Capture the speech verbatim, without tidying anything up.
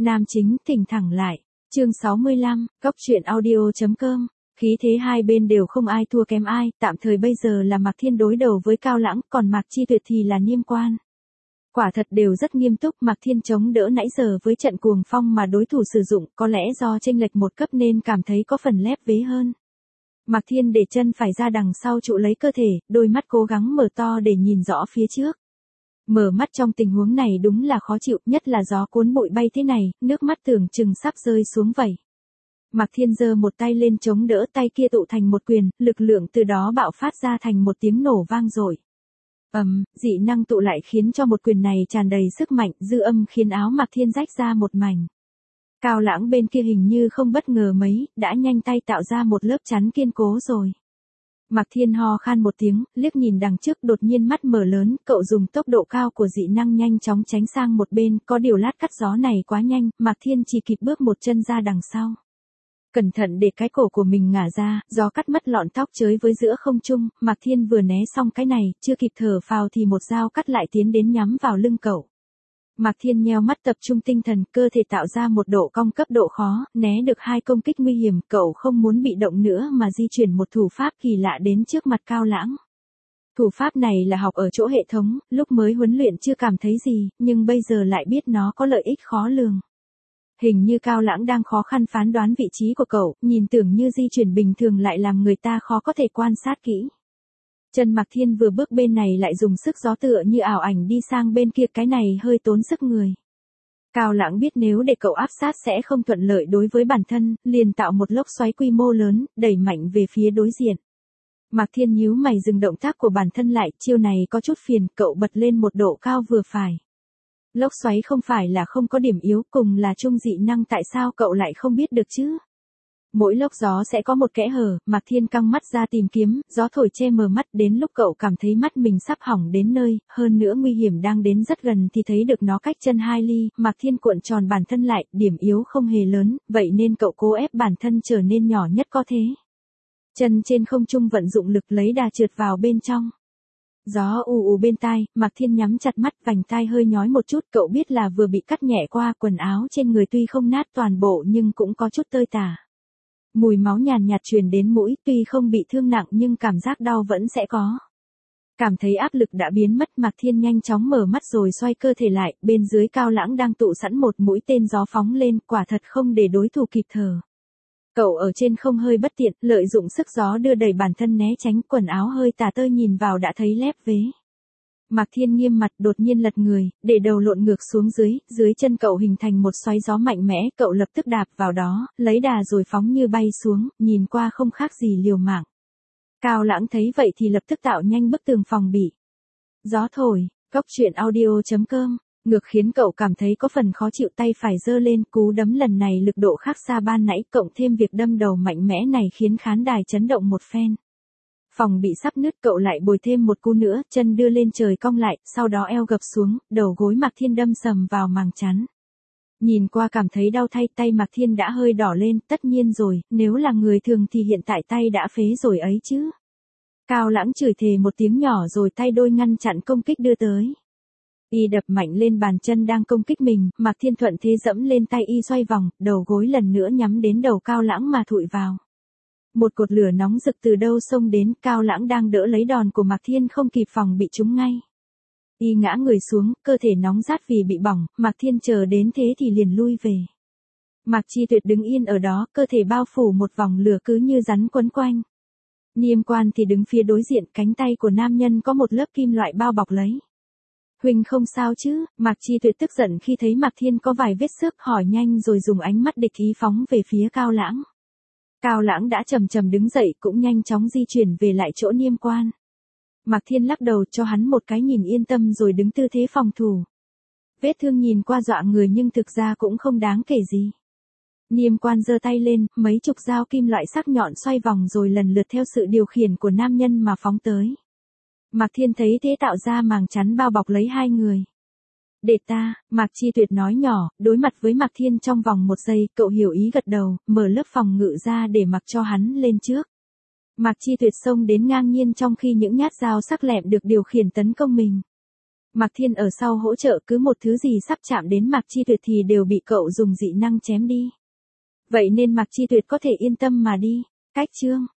Nam chính thỉnh thẳng lại. Chương sáu mươi lăm, Cóc truyện audio.com. Khí thế hai bên đều không ai thua kém ai, tạm thời bây giờ là Mạc Thiên đối đầu với Cao Lãng, còn Mạc Chi Tuyệt thì là Niêm Quan. Quả thật đều rất nghiêm túc, Mạc Thiên chống đỡ nãy giờ với trận cuồng phong mà đối thủ sử dụng, có lẽ do chênh lệch một cấp nên cảm thấy có phần lép vế hơn. Mạc Thiên để chân phải ra đằng sau trụ lấy cơ thể, đôi mắt cố gắng mở to để nhìn rõ phía trước. Mở mắt trong tình huống này đúng là khó chịu, nhất là gió cuốn bụi bay thế này, nước mắt tưởng chừng sắp rơi xuống vậy. Mạc Thiên giơ một tay lên chống đỡ, tay kia tụ thành một quyền, lực lượng từ đó bạo phát ra thành một tiếng nổ vang dội. Ầm, um, dị năng tụ lại khiến cho một quyền này tràn đầy sức mạnh, dư âm khiến áo Mạc Thiên rách ra một mảnh. Cao Lãng bên kia hình như không bất ngờ mấy, đã nhanh tay tạo ra một lớp chắn kiên cố rồi. Mạc Thiên ho khan một tiếng, liếc nhìn đằng trước, đột nhiên mắt mở lớn, cậu dùng tốc độ cao của dị năng nhanh chóng tránh sang một bên, có điều lát cắt gió này quá nhanh, Mạc Thiên chỉ kịp bước một chân ra đằng sau. Cẩn thận để cái cổ của mình ngả ra, gió cắt mất lọn tóc chới với giữa không trung, Mạc Thiên vừa né xong cái này, chưa kịp thở phào thì một dao cắt lại tiến đến nhắm vào lưng cậu. Mạc Thiên nheo mắt tập trung tinh thần, cơ thể tạo ra một độ cong cấp độ khó, né được hai công kích nguy hiểm, cậu không muốn bị động nữa mà di chuyển một thủ pháp kỳ lạ đến trước mặt Cao Lãng. Thủ pháp này là học ở chỗ hệ thống, lúc mới huấn luyện chưa cảm thấy gì, nhưng bây giờ lại biết nó có lợi ích khó lường. Hình như Cao Lãng đang khó khăn phán đoán vị trí của cậu, nhìn tưởng như di chuyển bình thường lại làm người ta khó có thể quan sát kỹ. Chân Mạc Thiên vừa bước bên này lại dùng sức gió tựa như ảo ảnh đi sang bên kia, cái này hơi tốn sức người. Cao Lãng biết nếu để cậu áp sát sẽ không thuận lợi đối với bản thân, liền tạo một lốc xoáy quy mô lớn, đẩy mạnh về phía đối diện. Mạc Thiên nhíu mày dừng động tác của bản thân lại, chiêu này có chút phiền, cậu bật lên một độ cao vừa phải. Lốc xoáy không phải là không có điểm yếu, cùng là chung dị năng, tại sao cậu lại không biết được chứ? Mỗi lốc gió sẽ có một kẽ hở, Mạc Thiên căng mắt ra tìm kiếm, gió thổi che mờ mắt, đến lúc cậu cảm thấy mắt mình sắp hỏng đến nơi, hơn nữa nguy hiểm đang đến rất gần thì thấy được nó cách chân hai ly, Mạc Thiên cuộn tròn bản thân lại, điểm yếu không hề lớn, vậy nên cậu cố ép bản thân trở nên nhỏ nhất có thể. Chân trên không trung vận dụng lực lấy đà trượt vào bên trong. Gió ù ù bên tai, Mạc Thiên nhắm chặt mắt, vành tai hơi nhói một chút, cậu biết là vừa bị cắt nhẹ qua, quần áo trên người tuy không nát toàn bộ nhưng cũng có chút tơi tả. Mùi máu nhàn nhạt truyền đến mũi, tuy không bị thương nặng nhưng cảm giác đau vẫn sẽ có. Cảm thấy áp lực đã biến mất, Mạc Thiên nhanh chóng mở mắt rồi xoay cơ thể lại, bên dưới Cao Lãng đang tụ sẵn một mũi tên gió phóng lên, quả thật không để đối thủ kịp thở. Cậu ở trên không hơi bất tiện, lợi dụng sức gió đưa đẩy bản thân né tránh, quần áo hơi tả tơi nhìn vào đã thấy lép vế. Mạc Thiên nghiêm mặt, đột nhiên lật người, để đầu lộn ngược xuống dưới, dưới chân cậu hình thành một xoáy gió mạnh mẽ, cậu lập tức đạp vào đó, lấy đà rồi phóng như bay xuống, nhìn qua không khác gì liều mạng. Cao Lãng thấy vậy thì lập tức tạo nhanh bức tường phòng bị. Gió thổi, Cóc truyện audio.com, ngược khiến cậu cảm thấy có phần khó chịu, tay phải giơ lên, cú đấm lần này lực độ khác xa ban nãy, cộng thêm việc đâm đầu mạnh mẽ này khiến khán đài chấn động một phen. Phòng bị sắp nứt, cậu lại bồi thêm một cú nữa, chân đưa lên trời cong lại, sau đó eo gập xuống, đầu gối Mạc Thiên đâm sầm vào màng chắn. Nhìn qua cảm thấy đau thay, tay Mạc Thiên đã hơi đỏ lên, tất nhiên rồi, nếu là người thường thì hiện tại tay đã phế rồi ấy chứ. Cao Lãng chửi thề một tiếng nhỏ rồi tay đôi ngăn chặn công kích đưa tới. Y đập mạnh lên bàn chân đang công kích mình, Mạc Thiên thuận thế dẫm lên tay y xoay vòng, đầu gối lần nữa nhắm đến đầu Cao Lãng mà thụi vào. Một cột lửa nóng rực từ đâu xông đến, Cao Lãng đang đỡ lấy đòn của Mạc Thiên không kịp phòng bị trúng ngay. Y ngã người xuống, cơ thể nóng rát vì bị bỏng, Mạc Thiên chờ đến thế thì liền lui về. Mạc Chi Tuyệt đứng yên ở đó, cơ thể bao phủ một vòng lửa cứ như rắn quấn quanh. Niêm Quan thì đứng phía đối diện, cánh tay của nam nhân có một lớp kim loại bao bọc lấy. Huynh không sao chứ? Mạc Chi Tuyệt tức giận khi thấy Mạc Thiên có vài vết xước, hỏi nhanh rồi dùng ánh mắt địch ý phóng về phía Cao Lãng. Cao Lãng đã chầm chầm đứng dậy, cũng nhanh chóng di chuyển về lại chỗ Niêm Quan. Mạc Thiên lắc đầu cho hắn một cái nhìn yên tâm rồi đứng tư thế phòng thủ. Vết thương nhìn qua dọa người nhưng thực ra cũng không đáng kể gì. Niêm Quan giơ tay lên, mấy chục dao kim loại sắc nhọn xoay vòng rồi lần lượt theo sự điều khiển của nam nhân mà phóng tới. Mạc Thiên thấy thế tạo ra màng chắn bao bọc lấy hai người. Để ta, Mạc Chi Tuyệt nói nhỏ, đối mặt với Mạc Thiên trong vòng một giây, cậu hiểu ý gật đầu, mở lớp phòng ngự ra để mặc cho hắn lên trước. Mạc Chi Tuyệt xông đến ngang nhiên trong khi những nhát dao sắc lẹm được điều khiển tấn công mình. Mạc Thiên ở sau hỗ trợ, cứ một thứ gì sắp chạm đến Mạc Chi Tuyệt thì đều bị cậu dùng dị năng chém đi. Vậy nên Mạc Chi Tuyệt có thể yên tâm mà đi. Cách chương